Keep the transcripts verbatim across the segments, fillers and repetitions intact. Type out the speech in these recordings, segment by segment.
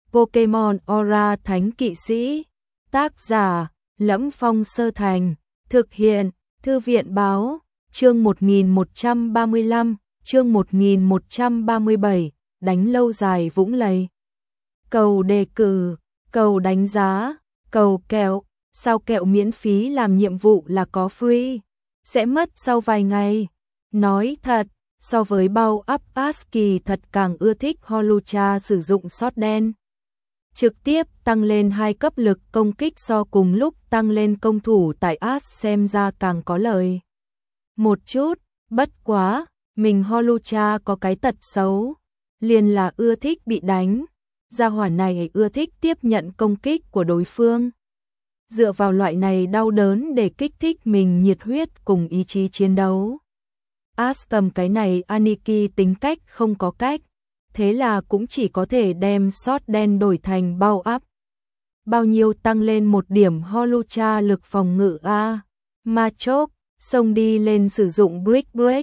Pokemon Aura Thánh Kỵ Sĩ. Tác giả: Lẫm Phong Sơ Thành. Thực hiện: Thư viện báo. Chương một nghìn một trăm ba mươi lăm, chương một nghìn một trăm ba mươi bảy, đánh lâu dài vũng lầy. Cầu đề cử, cầu đánh giá, cầu kẹo, sao kẹo miễn phí làm nhiệm vụ là có free, sẽ mất sau vài ngày. Nói thật, so với bao up Ash kỳ thật càng ưa thích Holucha sử dụng sót đen. Trực tiếp tăng lên hai cấp lực công kích so cùng lúc tăng lên công thủ tại Ash xem ra càng có lời. Một chút, bất quá, mình Holucha có cái tật xấu, liền là ưa thích bị đánh. Gia hỏa này ưa thích tiếp nhận công kích của đối phương. Dựa vào loại này đau đớn để kích thích mình nhiệt huyết cùng ý chí chiến đấu. Ash cầm cái này Aniki tính cách không có cách, thế là cũng chỉ có thể đem sót đen đổi thành bao áp. Bao nhiêu tăng lên một điểm Holucha lực phòng ngự a. Machoke xông đi lên sử dụng Brick Break.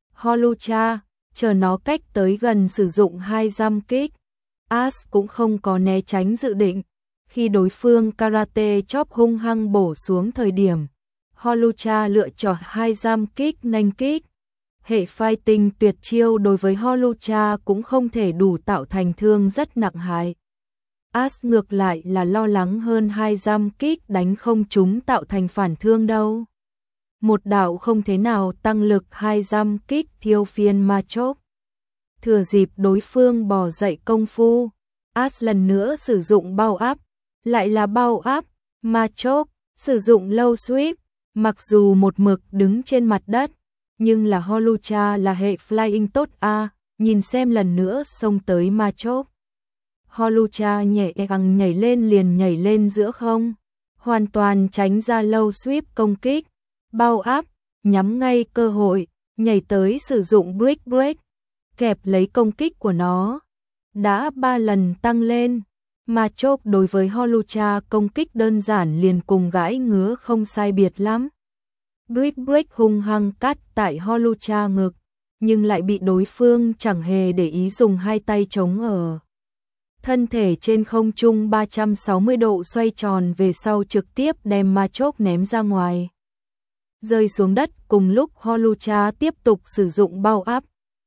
Holucha chờ nó cách tới gần sử dụng hai jump kick. Ash cũng không có né tránh dự định. Khi đối phương Karate Chop hung hăng bổ xuống thời điểm, Holucha lựa chọn hai jump kick nghênh kích. Hệ fighting tuyệt chiêu đối với Holucha cũng không thể đủ tạo thành thương rất nặng hại. Ash ngược lại là lo lắng hơn hai jump kick đánh không trúng tạo thành phản thương đâu. Một đạo không thế nào tăng lực hai jump kick thiêu phiên Machoke. Thừa dịp đối phương bò dậy công phu, Ash lần nữa sử dụng bao áp, lại là bao áp. Machoke sử dụng low sweep, mặc dù một mực đứng trên mặt đất, nhưng là Holucha là hệ flying tốt a, nhìn xem lần nữa xông tới Machoke. Holucha nhẹ nhàng nhảy lên liền nhảy lên giữa không, hoàn toàn tránh ra low sweep công kích. Bao áp, nhắm ngay cơ hội, nhảy tới sử dụng Brick Break, kẹp lấy công kích của nó. Đã ba lần tăng lên, Machoke đối với Holucha công kích đơn giản liền cùng gãi ngứa không sai biệt lắm. Brick Break hung hăng cắt tại Holucha ngực, nhưng lại bị đối phương chẳng hề để ý dùng hai tay chống ở. Thân thể trên không trung ba trăm sáu mươi độ xoay tròn về sau trực tiếp đem Machoke ném ra ngoài. Rơi xuống đất cùng lúc Holucha tiếp tục sử dụng bao áp.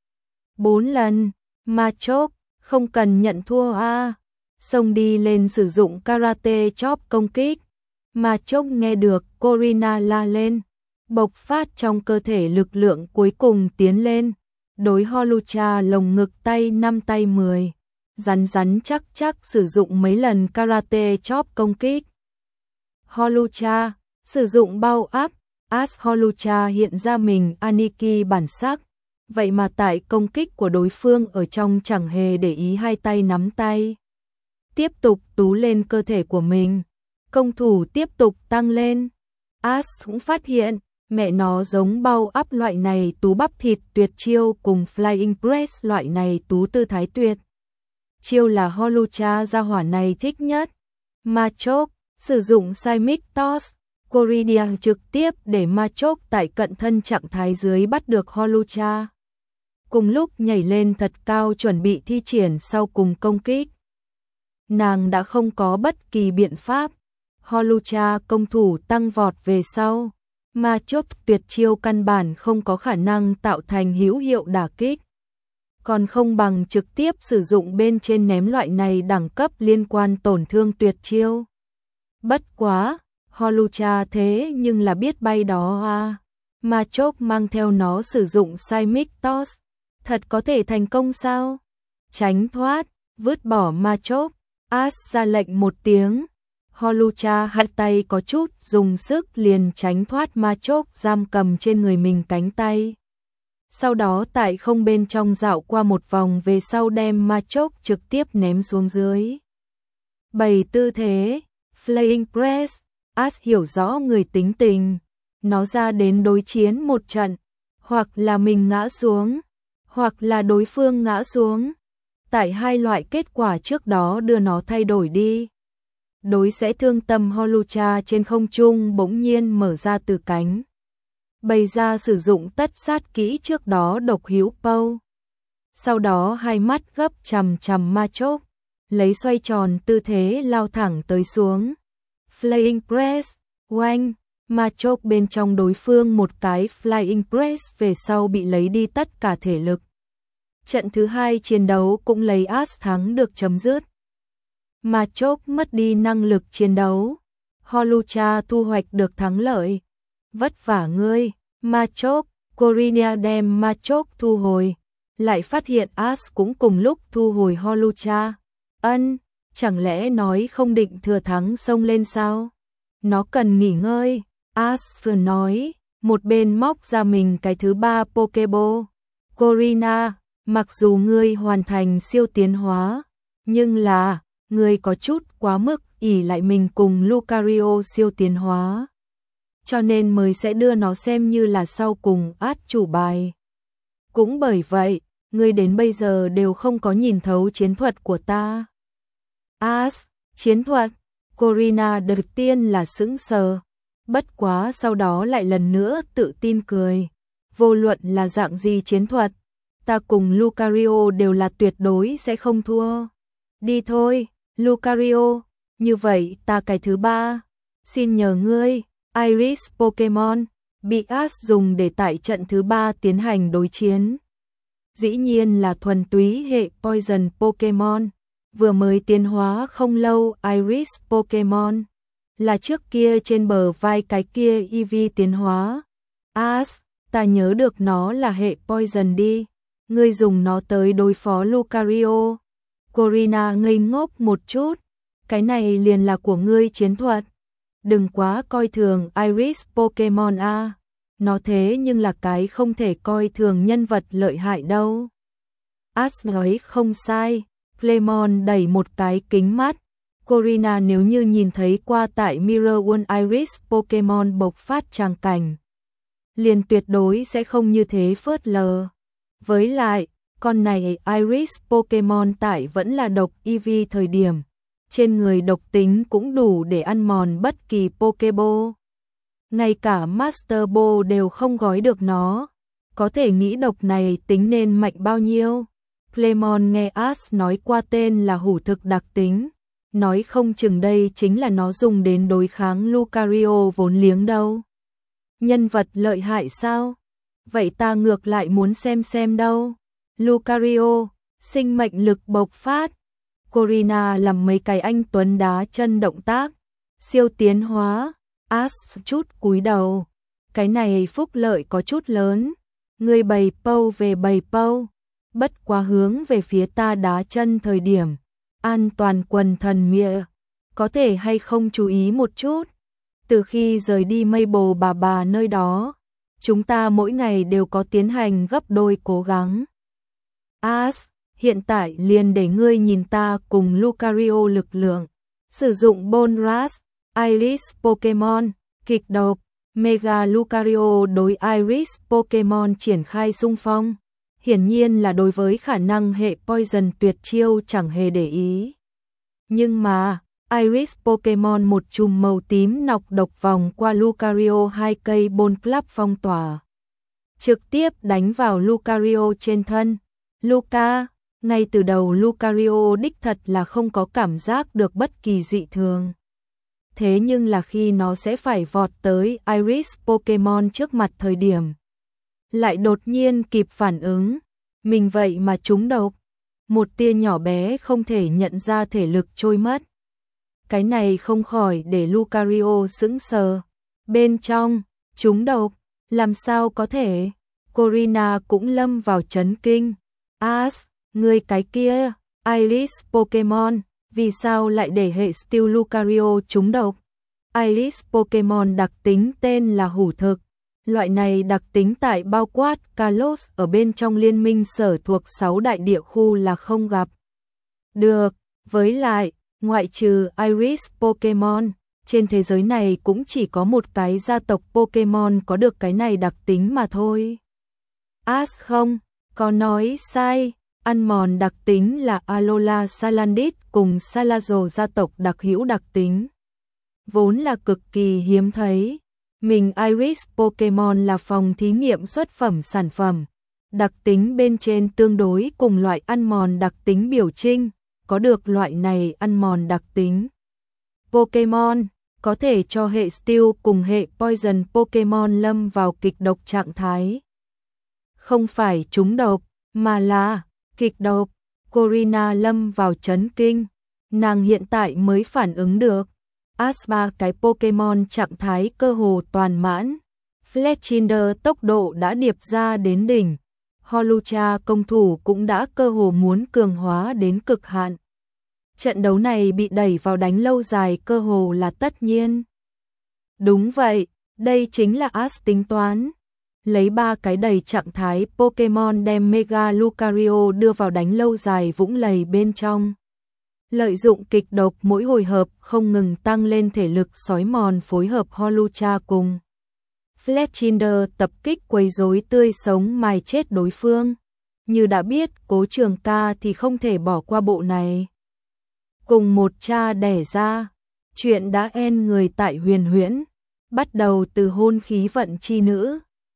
Bốn lần, Machoke không cần nhận thua a, xông đi lên sử dụng Karate Chop công kích. Machoke nghe được Corina la lên, bộc phát trong cơ thể lực lượng cuối cùng tiến lên, đối Holucha lồng ngực tay năm tay mười, rắn rắn chắc chắc sử dụng mấy lần Karate Chop công kích. Holucha sử dụng bao áp. Ash Holucha hiện ra mình Aniki bản sắc, vậy mà tại công kích của đối phương ở trong chẳng hề để ý hai tay nắm tay. Tiếp tục tú lên cơ thể của mình, công thủ tiếp tục tăng lên. Ash cũng phát hiện, mẹ nó giống bao áp loại này tú bắp thịt tuyệt chiêu cùng Flying Press loại này tú tư thái tuyệt chiêu là Holucha gia hỏa này thích nhất. Machoke sử dụng Seismic Toss. Corina trực tiếp để Machoke tại cận thân trạng thái dưới bắt được Holucha. Cùng lúc nhảy lên thật cao chuẩn bị thi triển sau cùng công kích. Nàng đã không có bất kỳ biện pháp. Holucha công thủ tăng vọt về sau. Machoke tuyệt chiêu căn bản không có khả năng tạo thành hữu hiệu đả kích. Còn không bằng trực tiếp sử dụng bên trên ném loại này đẳng cấp liên quan tổn thương tuyệt chiêu. Bất quá, Holucha thế nhưng là biết bay đó à. Machoke mang theo nó sử dụng Seismic Toss. Thật có thể thành công sao? Tránh thoát, vứt bỏ Machoke. Ash ra lệnh một tiếng. Holucha hất tay có chút dùng sức liền tránh thoát Machoke giam cầm trên người mình cánh tay. Sau đó tại không bên trong dạo qua một vòng về sau đem Machoke trực tiếp ném xuống dưới. Bày tư thế, Flying Press. Ash hiểu rõ người tính tình, nó ra đến đối chiến một trận, hoặc là mình ngã xuống, hoặc là đối phương ngã xuống. Tại hai loại kết quả trước đó đưa nó thay đổi đi. Đối sẽ thương tâm Holucha trên không trung bỗng nhiên mở ra từ cánh. Bày ra sử dụng tất sát kỹ trước đó độc hữu Pow. Sau đó hai mắt gấp chằm chằm Machoke, lấy xoay tròn tư thế lao thẳng tới xuống. Flying Press, oanh, mà chốc bên trong đối phương một cái Flying Press về sau bị lấy đi tất cả thể lực. Trận thứ hai chiến đấu cũng lấy Ash thắng được chấm dứt. Mà chốc mất đi năng lực chiến đấu. Holucha thu hoạch được thắng lợi. Vất vả ngươi, mà chốc, Corina đem mà chốc thu hồi. Lại phát hiện Ash cũng cùng lúc thu hồi Holucha. Ân, chẳng lẽ nói không định thừa thắng xông lên sao? Nó cần nghỉ ngơi, Ash vừa nói, một bên móc ra mình cái thứ ba Pokeball. Corina, mặc dù ngươi hoàn thành siêu tiến hóa, nhưng là, ngươi có chút quá mức ỷ lại mình cùng Lucario siêu tiến hóa. Cho nên mới sẽ đưa nó xem như là sau cùng át chủ bài. Cũng bởi vậy, ngươi đến bây giờ đều không có nhìn thấu chiến thuật của ta. Ash, chiến thuật, Corina đầu tiên là sững sờ, bất quá sau đó lại lần nữa tự tin cười. Vô luận là dạng gì chiến thuật, ta cùng Lucario đều là tuyệt đối sẽ không thua. Đi thôi, Lucario, như vậy ta cái thứ ba, xin nhờ ngươi, Iris Pokemon, bị Ash dùng để tại trận thứ ba tiến hành đối chiến. Dĩ nhiên là thuần túy hệ Poison Pokemon, vừa mới tiến hóa không lâu Iris Pokemon, là trước kia trên bờ vai cái kia Eevee tiến hóa. Ash, ta nhớ được nó là hệ Poison đi, ngươi dùng nó tới đối phó Lucario. Corina ngây ngốc một chút, cái này liền là của ngươi chiến thuật. Đừng quá coi thường Iris Pokemon a, nó thế nhưng là cái không thể coi thường nhân vật lợi hại đâu. Ash nói không sai, Clemon đẩy một cái kính mắt. Corina nếu như nhìn thấy qua tại Mirror World Iris Pokemon bộc phát tràng cảnh, liền tuyệt đối sẽ không như thế phớt lờ. Với lại, con này Iris Pokemon tại vẫn là độc Eevee thời điểm, trên người độc tính cũng đủ để ăn mòn bất kỳ Pokeball. Ngay cả Master Ball đều không gói được nó, có thể nghĩ độc này tính nên mạnh bao nhiêu. Clemon nghe Ash nói qua tên là hủ thực đặc tính, nói không chừng đây chính là nó dùng đến đối kháng Lucario vốn liếng đâu. Nhân vật lợi hại sao? Vậy ta ngược lại muốn xem xem đâu. Lucario, sinh mệnh lực bộc phát. Corina làm mấy cái anh tuấn đá chân động tác. Siêu tiến hóa. Ash chút cúi đầu. Cái này phúc lợi có chút lớn. Người bày pâu về bày pâu. Bất quá hướng về phía ta đá chân thời điểm. An toàn quần thần mịa. Có thể hay không chú ý một chút. Từ khi rời đi Maple bà bà nơi đó, chúng ta mỗi ngày đều có tiến hành gấp đôi cố gắng. Ash, hiện tại liền để ngươi nhìn ta cùng Lucario lực lượng. Sử dụng Bone Rush, Iris Pokemon, kịch độc, Mega Lucario đối Iris Pokemon triển khai xung phong. Hiển nhiên là đối với khả năng hệ Poison tuyệt chiêu chẳng hề để ý. Nhưng mà, Iris Pokemon một chùm màu tím nọc độc vòng qua Lucario hai cây Bone Club phong tỏa. Trực tiếp đánh vào Lucario trên thân. Luca, ngay từ đầu Lucario đích thật là không có cảm giác được bất kỳ dị thường. Thế nhưng là khi nó sẽ phải vọt tới Iris Pokemon trước mặt thời điểm, lại đột nhiên kịp phản ứng, mình vậy mà trúng độc. Một tia nhỏ bé không thể nhận ra thể lực trôi mất. Cái này không khỏi để Lucario sững sờ. Bên trong, trúng độc, làm sao có thể? Corina cũng lâm vào chấn kinh. Ash, người cái kia, Iris Pokemon, vì sao lại để hệ Steel Lucario trúng độc? Iris Pokemon đặc tính tên là hủ thực. Loại này đặc tính tại bao quát Kalos ở bên trong liên minh sở thuộc sáu đại địa khu là không gặp. Được, với lại, ngoại trừ Iris Pokemon, trên thế giới này cũng chỉ có một cái gia tộc Pokemon có được cái này đặc tính mà thôi. Ash không, có nói sai, ăn mòn đặc tính là Alola Salandit cùng Salazo gia tộc đặc hữu đặc tính. Vốn là cực kỳ hiếm thấy. Mình Iris Pokemon là phòng thí nghiệm xuất phẩm sản phẩm. Đặc tính bên trên tương đối cùng loại ăn mòn đặc tính biểu trưng, có được loại này ăn mòn đặc tính. Pokemon có thể cho hệ Steel cùng hệ Poison Pokemon lâm vào kịch độc trạng thái. Không phải trúng độc, mà là kịch độc. Corina lâm vào chấn kinh, nàng hiện tại mới phản ứng được. Aspa cái Pokemon trạng thái cơ hồ toàn mãn. Fletchinder tốc độ đã điệp ra đến đỉnh. Holucha công thủ cũng đã cơ hồ muốn cường hóa đến cực hạn. Trận đấu này bị đẩy vào đánh lâu dài cơ hồ là tất nhiên. Đúng vậy, đây chính là As tính toán. Lấy ba cái đầy trạng thái Pokemon đem Mega Lucario đưa vào đánh lâu dài vũng lầy bên trong. Lợi dụng kịch độc mỗi hồi hợp không ngừng tăng lên thể lực sói mòn phối hợp Holucha cùng Fletchinder tập kích quấy rối tươi sống mài chết đối phương. Như đã biết Cố Trường Ca thì không thể bỏ qua bộ này. Cùng một cha đẻ ra, chuyện đã en người tại Huyền Huyễn, bắt đầu từ hôn khí vận chi nữ.